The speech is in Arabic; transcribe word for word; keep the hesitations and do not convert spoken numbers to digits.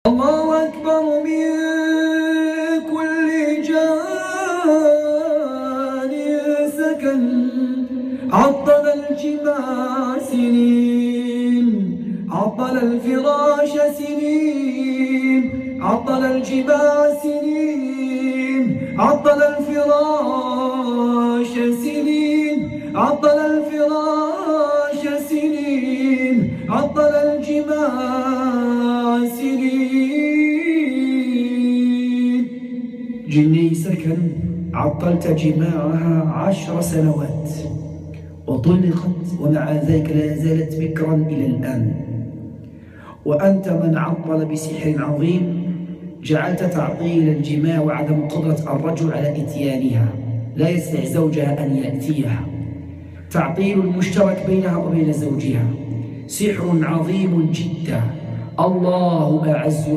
الله أكبر من كل جان سكن عطل الجبال سنين عطل الفراش سنين عطل الجبال سنين عطل الفراش سنين عطل الفراش سنين عطل الجبال سنين. جني سكن عطلت جماعها عشر سنوات وطلقت ومع ذلك لا زالت بكرا إلى الآن، وأنت من عطل بسحر عظيم جعلت تعطيل الجماع وعدم قدرة الرجل على إتيانها، لا يستطيع زوجها أن يأتيها، تعطيل المشترك بينها وبين زوجها، سحر عظيم جدا. الله أعز